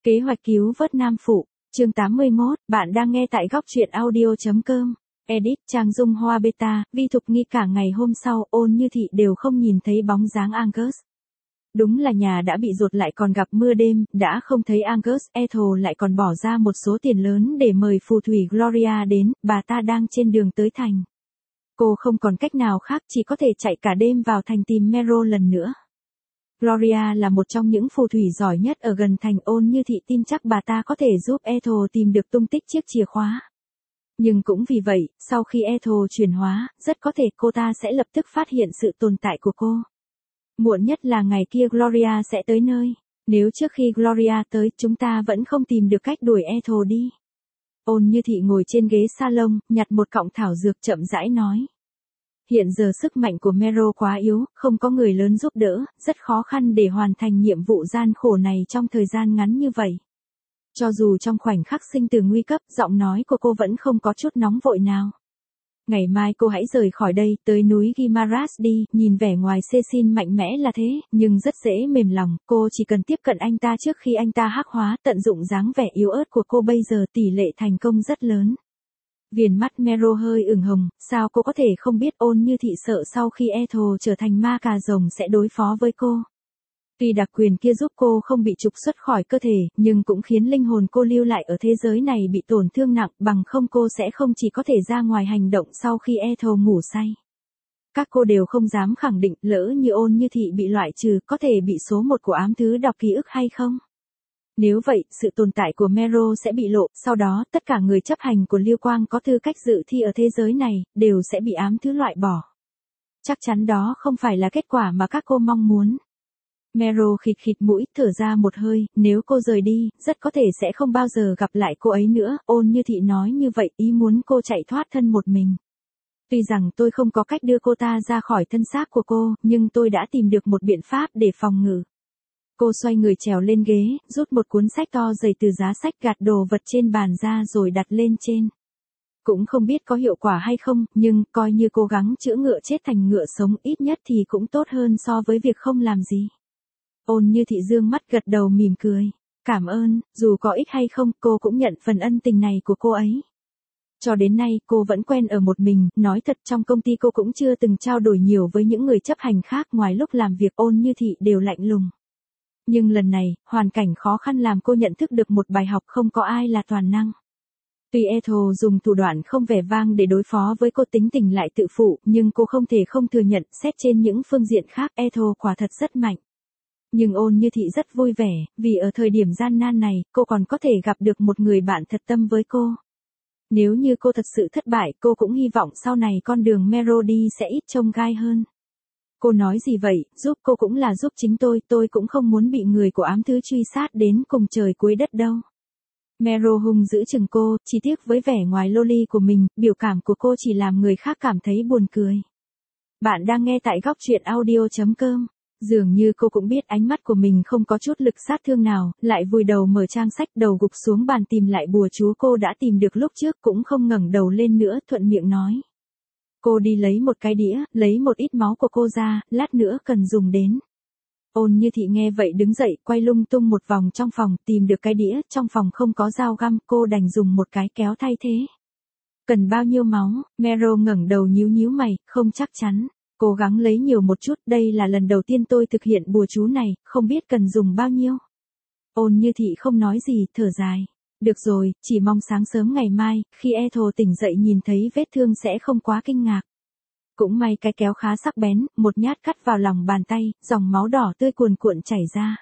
Kế hoạch cứu vớt Nam Phụ, chương 81, bạn đang nghe tại góc truyện audio.com. Edit, Trang Dung Hoa Beta, Vi Thục Nghi cả ngày hôm sau, Ôn Như Thị đều không nhìn thấy bóng dáng Angus. Đúng là nhà đã bị dột lại còn gặp mưa đêm, đã không thấy Angus, Ethel lại còn bỏ ra một số tiền lớn để mời phù thủy Gloria đến, bà ta đang trên đường tới thành. Cô không còn cách nào khác chỉ có thể chạy cả đêm vào thành tìm Meryl lần nữa. Gloria là một trong những phù thủy giỏi nhất ở gần thành. Ôn Như Thị tin chắc bà ta có thể giúp Ethel tìm được tung tích chiếc chìa khóa. Nhưng cũng vì vậy, sau khi Ethel chuyển hóa, rất có thể cô ta sẽ lập tức phát hiện sự tồn tại của cô. Muộn nhất là ngày kia Gloria sẽ tới nơi. Nếu trước khi Gloria tới chúng ta vẫn không tìm được cách đuổi Ethel đi. Ôn Như Thị ngồi trên ghế salon, nhặt một cọng thảo dược chậm rãi nói. Hiện giờ sức mạnh của Meryl quá yếu, không có người lớn giúp đỡ, rất khó khăn để hoàn thành nhiệm vụ gian khổ này trong thời gian ngắn như vậy. Cho dù trong khoảnh khắc sinh tử nguy cấp, giọng nói của cô vẫn không có chút nóng vội nào. Ngày mai cô hãy rời khỏi đây, tới núi Guimaras đi, nhìn vẻ ngoài Cecil mạnh mẽ là thế, nhưng rất dễ mềm lòng, cô chỉ cần tiếp cận anh ta trước khi anh ta hắc hóa, tận dụng dáng vẻ yếu ớt của cô bây giờ tỷ lệ thành công rất lớn. Viền mắt Meryl hơi ửng hồng, sao cô có thể không biết Ôn Như Thị sợ sau khi Ethel trở thành ma cà rồng sẽ đối phó với cô. Tuy đặc quyền kia giúp cô không bị trục xuất khỏi cơ thể, nhưng cũng khiến linh hồn cô lưu lại ở thế giới này bị tổn thương nặng, bằng không cô sẽ không chỉ có thể ra ngoài hành động sau khi Ethel ngủ say. Các cô đều không dám khẳng định lỡ như Ôn Như Thị bị loại trừ có thể bị số một của ám thứ đọc ký ức hay không. Nếu vậy, sự tồn tại của Meryl sẽ bị lộ, sau đó tất cả người chấp hành của Liêu Quang có tư cách dự thi ở thế giới này, đều sẽ bị ám thứ loại bỏ. Chắc chắn đó không phải là kết quả mà các cô mong muốn. Meryl khịt khịt mũi, thở ra một hơi, nếu cô rời đi, rất có thể sẽ không bao giờ gặp lại cô ấy nữa. Ôn Như Thị nói như vậy, ý muốn cô chạy thoát thân một mình. Tuy rằng tôi không có cách đưa cô ta ra khỏi thân xác của cô, nhưng tôi đã tìm được một biện pháp để phòng ngự. Cô xoay người trèo lên ghế, rút một cuốn sách to dày từ giá sách, gạt đồ vật trên bàn ra rồi đặt lên trên. Cũng không biết có hiệu quả hay không, nhưng coi như cố gắng chữa ngựa chết thành ngựa sống, ít nhất thì cũng tốt hơn so với việc không làm gì. Ôn Như Thị dương mắt gật đầu mỉm cười. Cảm ơn, dù có ích hay không, cô cũng nhận phần ân tình này của cô ấy. Cho đến nay cô vẫn quen ở một mình, nói thật trong công ty cô cũng chưa từng trao đổi nhiều với những người chấp hành khác, ngoài lúc làm việc Ôn Như Thị đều lạnh lùng. Nhưng lần này, hoàn cảnh khó khăn làm cô nhận thức được một bài học, không có ai là toàn năng. Tuy Ethel dùng thủ đoạn không vẻ vang để đối phó với cô, tính tình lại tự phụ, nhưng cô không thể không thừa nhận, xét trên những phương diện khác, Ethel quả thật rất mạnh. Nhưng Ôn Như Thị rất vui vẻ, vì ở thời điểm gian nan này, cô còn có thể gặp được một người bạn thật tâm với cô. Nếu như cô thật sự thất bại, cô cũng hy vọng sau này con đường Meryl đi sẽ ít chông gai hơn. Cô nói gì vậy, giúp cô cũng là giúp chính tôi cũng không muốn bị người của ám thứ truy sát đến cùng trời cuối đất đâu. Meryl hung giữ chừng cô, chỉ tiếc với vẻ ngoài loli của mình, biểu cảm của cô chỉ làm người khác cảm thấy buồn cười. Bạn đang nghe tại góc truyện audio.com. Dường như cô cũng biết ánh mắt của mình không có chút lực sát thương nào, lại vùi đầu mở trang sách, đầu gục xuống bàn tìm lại bùa chú cô đã tìm được lúc trước, cũng không ngẩng đầu lên nữa, thuận miệng nói. Cô đi lấy một cái đĩa, lấy một ít máu của cô ra, lát nữa cần dùng đến. Ôn Như Thị nghe vậy đứng dậy, quay lung tung một vòng trong phòng, tìm được cái đĩa, trong phòng không có dao găm, cô đành dùng một cái kéo thay thế. Cần bao nhiêu máu? Meryl ngẩng đầu nhíu nhíu mày, không chắc chắn. Cố gắng lấy nhiều một chút, đây là lần đầu tiên tôi thực hiện bùa chú này, không biết cần dùng bao nhiêu. Ôn Như Thị không nói gì, thở dài. Được rồi, chỉ mong sáng sớm ngày mai, khi Ethel tỉnh dậy nhìn thấy vết thương sẽ không quá kinh ngạc. Cũng may cái kéo khá sắc bén, một nhát cắt vào lòng bàn tay, dòng máu đỏ tươi cuồn cuộn chảy ra.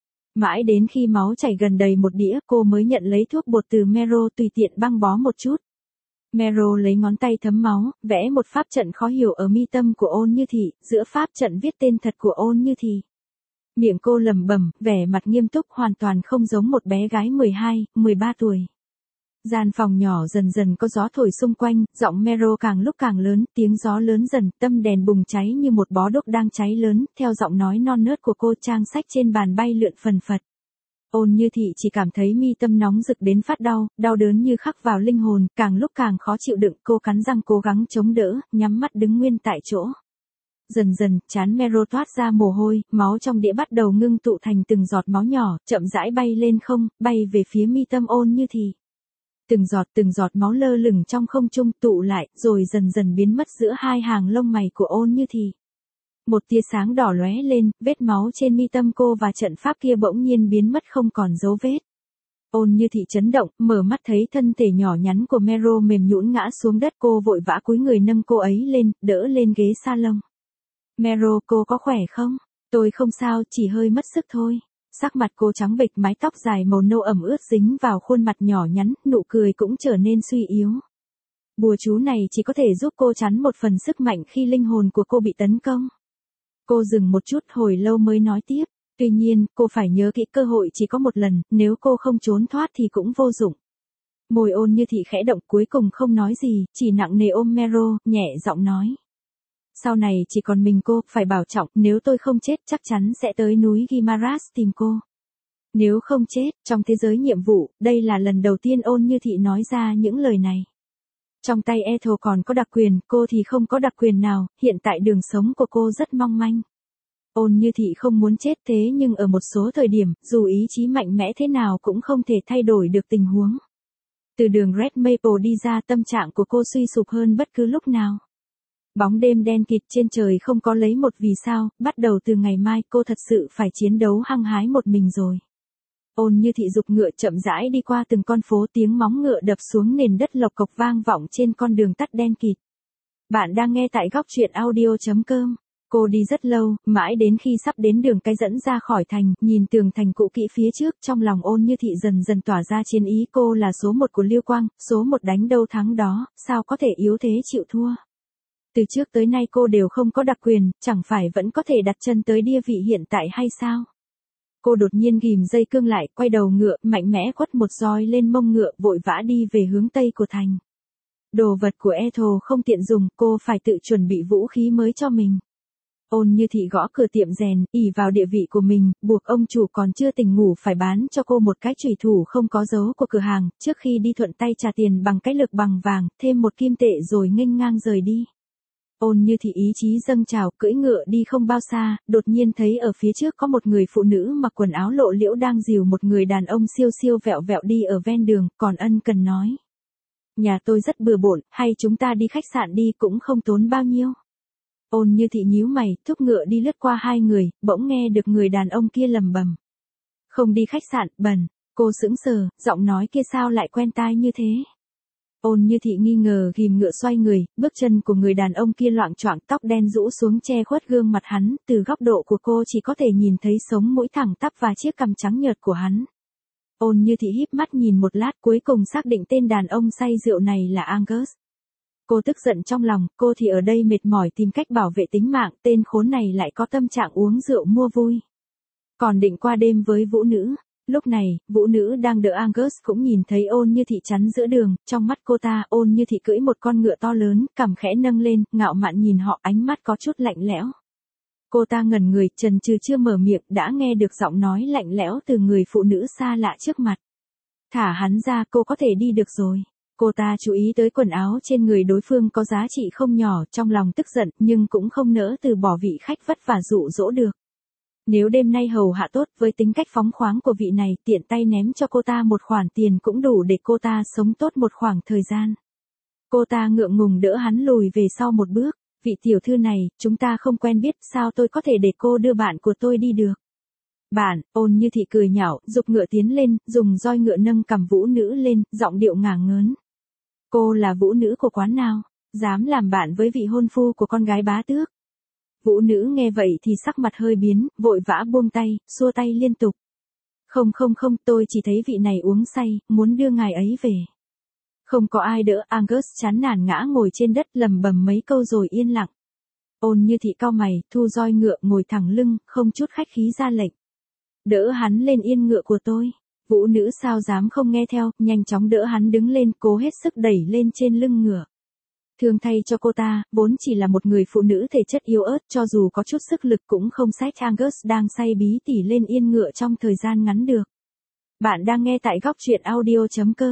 Mãi đến khi máu chảy gần đầy một đĩa, cô mới nhận lấy thuốc bột từ Meryl, tùy tiện băng bó một chút. Meryl lấy ngón tay thấm máu, vẽ một pháp trận khó hiểu ở mi tâm của Ôn Như Thị, giữa pháp trận viết tên thật của Ôn Như Thị. Miệng cô lẩm bẩm, vẻ mặt nghiêm túc, hoàn toàn không giống một bé gái 12, 13 tuổi. Gian phòng nhỏ dần dần có gió thổi xung quanh, giọng Meryl càng lúc càng lớn, tiếng gió lớn dần, tâm đèn bùng cháy như một bó đuốc đang cháy lớn, theo giọng nói non nớt của cô, trang sách trên bàn bay lượn phần phật. Ôn Như Thị chỉ cảm thấy mi tâm nóng rực đến phát đau, đau đớn như khắc vào linh hồn, càng lúc càng khó chịu đựng, cô cắn răng cố gắng chống đỡ, nhắm mắt đứng nguyên tại chỗ. Dần dần, trán Mero toát ra mồ hôi, máu trong đĩa bắt đầu ngưng tụ thành từng giọt máu nhỏ, chậm rãi bay lên không, bay về phía mi tâm Ôn Như Thị. Từng giọt máu lơ lửng trong không trung tụ lại, rồi dần dần biến mất giữa hai hàng lông mày của Ôn Như Thị. Một tia sáng đỏ lóe lên, vết máu trên mi tâm cô và trận pháp kia bỗng nhiên biến mất không còn dấu vết. Ôn Như Thị chấn động, mở mắt thấy thân thể nhỏ nhắn của Mero mềm nhũn ngã xuống đất, cô vội vã cúi người nâng cô ấy lên, đỡ lên ghế salon. Mero, cô có khỏe không? Tôi không sao, chỉ hơi mất sức thôi. Sắc mặt cô trắng bệch, mái tóc dài màu nâu ẩm ướt dính vào khuôn mặt nhỏ nhắn, nụ cười cũng trở nên suy yếu. Bùa chú này chỉ có thể giúp cô chắn một phần sức mạnh khi linh hồn của cô bị tấn công. Cô dừng một chút hồi lâu mới nói tiếp. Tuy nhiên, cô phải nhớ kỹ cơ hội chỉ có một lần, nếu cô không trốn thoát thì cũng vô dụng. Môi Ôn Như Thị khẽ động, cuối cùng không nói gì, chỉ nặng nề ôm Mero, nhẹ giọng nói. Sau này chỉ còn mình cô, phải bảo trọng, nếu tôi không chết chắc chắn sẽ tới núi Guimaras tìm cô. Nếu không chết, trong thế giới nhiệm vụ, đây là lần đầu tiên Ôn Như Thị nói ra những lời này. Trong tay Ethel còn có đặc quyền, cô thì không có đặc quyền nào, hiện tại đường sống của cô rất mong manh. Ôn Như Thị không muốn chết, thế nhưng ở một số thời điểm, dù ý chí mạnh mẽ thế nào cũng không thể thay đổi được tình huống. Từ đường Red Maple đi ra, tâm trạng của cô suy sụp hơn bất cứ lúc nào. Bóng đêm đen kịt trên trời không có lấy một vì sao, bắt đầu từ ngày mai cô thật sự phải chiến đấu hăng hái một mình rồi. Ôn Như Thị giục ngựa chậm rãi đi qua từng con phố, tiếng móng ngựa đập xuống nền đất lộc cộc vang vọng trên con đường tắt đen kịt. Bạn đang nghe tại góc truyện audio.com. Cô đi rất lâu, mãi đến khi sắp đến đường cái dẫn ra khỏi thành, nhìn tường thành cũ kỹ phía trước, trong lòng Ôn Như Thị dần dần tỏa ra chiến ý, cô là số một của Liêu Quang, số một đánh đâu thắng đó, sao có thể yếu thế chịu thua. Từ trước tới nay cô đều không có đặc quyền, chẳng phải vẫn có thể đặt chân tới địa vị hiện tại hay sao? Cô đột nhiên ghim dây cương lại, quay đầu ngựa, mạnh mẽ quất một roi lên mông ngựa, vội vã đi về hướng tây của thành. Đồ vật của Ethel không tiện dùng, cô phải tự chuẩn bị vũ khí mới cho mình. Ôn Như Thị gõ cửa tiệm rèn, ỷ vào địa vị của mình, buộc ông chủ còn chưa tỉnh ngủ phải bán cho cô một cái chùy thủ không có dấu của cửa hàng, trước khi đi thuận tay trả tiền bằng cái lược bằng vàng, thêm một kim tệ rồi nghênh ngang rời đi. Ôn Như Thị ý chí dâng trào, cưỡi ngựa đi không bao xa, đột nhiên thấy ở phía trước có một người phụ nữ mặc quần áo lộ liễu đang dìu một người đàn ông siêu siêu vẹo vẹo đi ở ven đường, còn ân cần nói. Nhà tôi rất bừa bộn, hay chúng ta đi khách sạn đi, cũng không tốn bao nhiêu. Ôn Như Thị nhíu mày, thúc ngựa đi lướt qua hai người, bỗng nghe được người đàn ông kia lầm bầm. Không đi khách sạn, bẩn. Cô sững sờ, giọng nói kia sao lại quen tai như thế. Ôn Như Thị nghi ngờ ghim ngựa xoay người, bước chân của người đàn ông kia loạng choạng, tóc đen rũ xuống che khuất gương mặt hắn, từ góc độ của cô chỉ có thể nhìn thấy sống mũi thẳng tắp và chiếc cằm trắng nhợt của hắn. Ôn Như Thị híp mắt nhìn một lát, cuối cùng xác định tên đàn ông say rượu này là Angus. Cô tức giận trong lòng, cô thì ở đây mệt mỏi tìm cách bảo vệ tính mạng, tên khốn này lại có tâm trạng uống rượu mua vui. Còn định qua đêm với vũ nữ. Lúc này, vũ nữ đang đỡ Angus cũng nhìn thấy Ôn Như Thị chắn giữa đường, trong mắt cô ta, Ôn Như Thị cưỡi một con ngựa to lớn, cằm khẽ nâng lên, ngạo mạn nhìn họ, ánh mắt có chút lạnh lẽo. Cô ta ngẩn người, chần chừ chưa mở miệng, đã nghe được giọng nói lạnh lẽo từ người phụ nữ xa lạ trước mặt. Thả hắn ra, cô có thể đi được rồi. Cô ta chú ý tới quần áo trên người đối phương có giá trị không nhỏ, trong lòng tức giận, nhưng cũng không nỡ từ bỏ vị khách vất vả dụ dỗ được. Nếu đêm nay hầu hạ tốt, với tính cách phóng khoáng của vị này, tiện tay ném cho cô ta một khoản tiền cũng đủ để cô ta sống tốt một khoảng thời gian. Cô ta ngượng ngùng đỡ hắn lùi về sau một bước. Vị tiểu thư này, chúng ta không quen biết, sao tôi có thể để cô đưa bạn của tôi đi được. Bạn, Ôn Như Thị cười nhạo, giục ngựa tiến lên, dùng roi ngựa nâng cầm vũ nữ lên, giọng điệu ngả ngớn. Cô là vũ nữ của quán nào, dám làm bạn với vị hôn phu của con gái bá tước. Vũ nữ nghe vậy thì sắc mặt hơi biến, vội vã buông tay, xua tay liên tục. Không, tôi chỉ thấy vị này uống say, muốn đưa ngài ấy về. Không có ai đỡ, Angus chán nản ngã ngồi trên đất lầm bầm mấy câu rồi yên lặng. Ôn Như Thị cau mày, thu roi ngựa, ngồi thẳng lưng, không chút khách khí ra lệnh. Đỡ hắn lên yên ngựa của tôi. Vũ nữ sao dám không nghe theo, nhanh chóng đỡ hắn đứng lên, cố hết sức đẩy lên trên lưng ngựa. Thương thay cho cô ta, vốn chỉ là một người phụ nữ thể chất yếu ớt, cho dù có chút sức lực cũng không xách Angus đang say bí tỉ lên yên ngựa trong thời gian ngắn được. Bạn đang nghe tại góc truyện audio.com.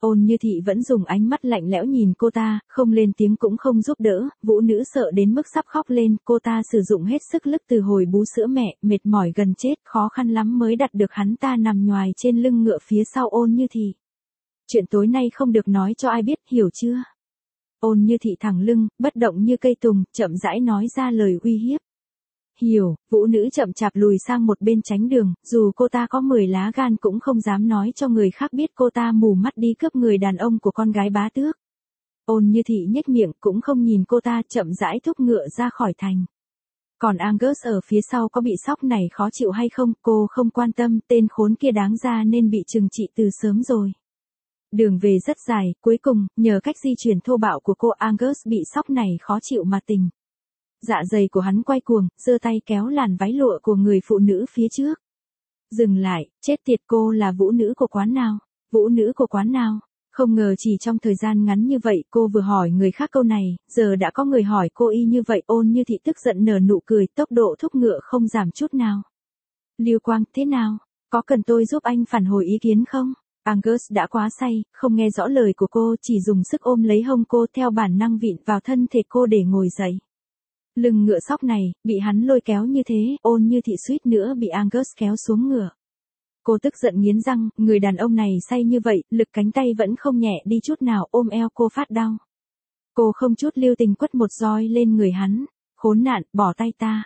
Ôn Như Thị vẫn dùng ánh mắt lạnh lẽo nhìn cô ta, không lên tiếng cũng không giúp đỡ, vũ nữ sợ đến mức sắp khóc lên, cô ta sử dụng hết sức lực từ hồi bú sữa mẹ, mệt mỏi gần chết, khó khăn lắm mới đặt được hắn ta nằm nhoài trên lưng ngựa phía sau Ôn Như Thị. Chuyện tối nay không được nói cho ai biết, hiểu chưa? Ôn Như Thị thẳng lưng, bất động như cây tùng, chậm rãi nói ra lời uy hiếp. Hiểu, vũ nữ chậm chạp lùi sang một bên tránh đường, dù cô ta có 10 lá gan cũng không dám nói cho người khác biết cô ta mù mắt đi cướp người đàn ông của con gái bá tước. Ôn Như Thị nhếch miệng cũng không nhìn cô ta, chậm rãi thúc ngựa ra khỏi thành. Còn Angus ở phía sau có bị sóc này khó chịu hay không, cô không quan tâm, tên khốn kia đáng ra nên bị trừng trị từ sớm rồi. Đường về rất dài, cuối cùng, nhờ cách di chuyển thô bạo của cô, Angus bị sóc này khó chịu mà tỉnh. Dạ dày của hắn quay cuồng, giơ tay kéo làn váy lụa của người phụ nữ phía trước. Dừng lại, chết tiệt, cô là vũ nữ của quán nào? Vũ nữ của quán nào? Không ngờ chỉ trong thời gian ngắn như vậy, cô vừa hỏi người khác câu này, giờ đã có người hỏi cô y như vậy. Ôn Như Thị tức giận nở nụ cười, tốc độ thúc ngựa không giảm chút nào. Lưu Quang, thế nào? Có cần tôi giúp anh phản hồi ý kiến không? Angus đã quá say, không nghe rõ lời của cô, chỉ dùng sức ôm lấy hông cô, theo bản năng vịn vào thân thể cô để ngồi dậy. Lưng ngựa sóc này, bị hắn lôi kéo như thế, Ôn Như Thị suýt nữa bị Angus kéo xuống ngựa. Cô tức giận nghiến răng, người đàn ông này say như vậy, lực cánh tay vẫn không nhẹ đi chút nào, ôm eo cô phát đau. Cô không chút lưu tình quất một roi lên người hắn. Khốn nạn, bỏ tay ta.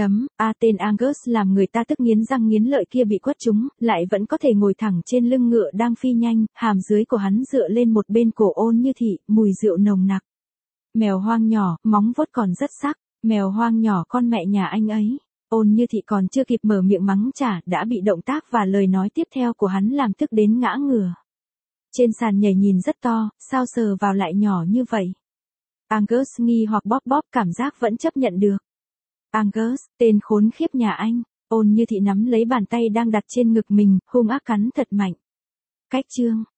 Tên Angus làm người ta tức nghiến răng nghiến lợi kia bị quất trúng, lại vẫn có thể ngồi thẳng trên lưng ngựa đang phi nhanh, hàm dưới của hắn dựa lên một bên cổ Ôn Như Thị, mùi rượu nồng nặc. Mèo hoang nhỏ, móng vuốt còn rất sắc, mèo hoang nhỏ, con mẹ nhà anh ấy. Ôn Như Thị còn chưa kịp mở miệng mắng trả, đã bị động tác và lời nói tiếp theo của hắn làm tức đến ngã ngửa. Trên sàn nhảy nhìn rất to, sao sờ vào lại nhỏ như vậy? Angus nghi hoặc bóp bóp, cảm giác vẫn chấp nhận được. Angus, tên khốn khiếp nhà anh. Ôn Như Thị nắm lấy bàn tay đang đặt trên ngực mình, hung ác cắn thật mạnh. Cách chương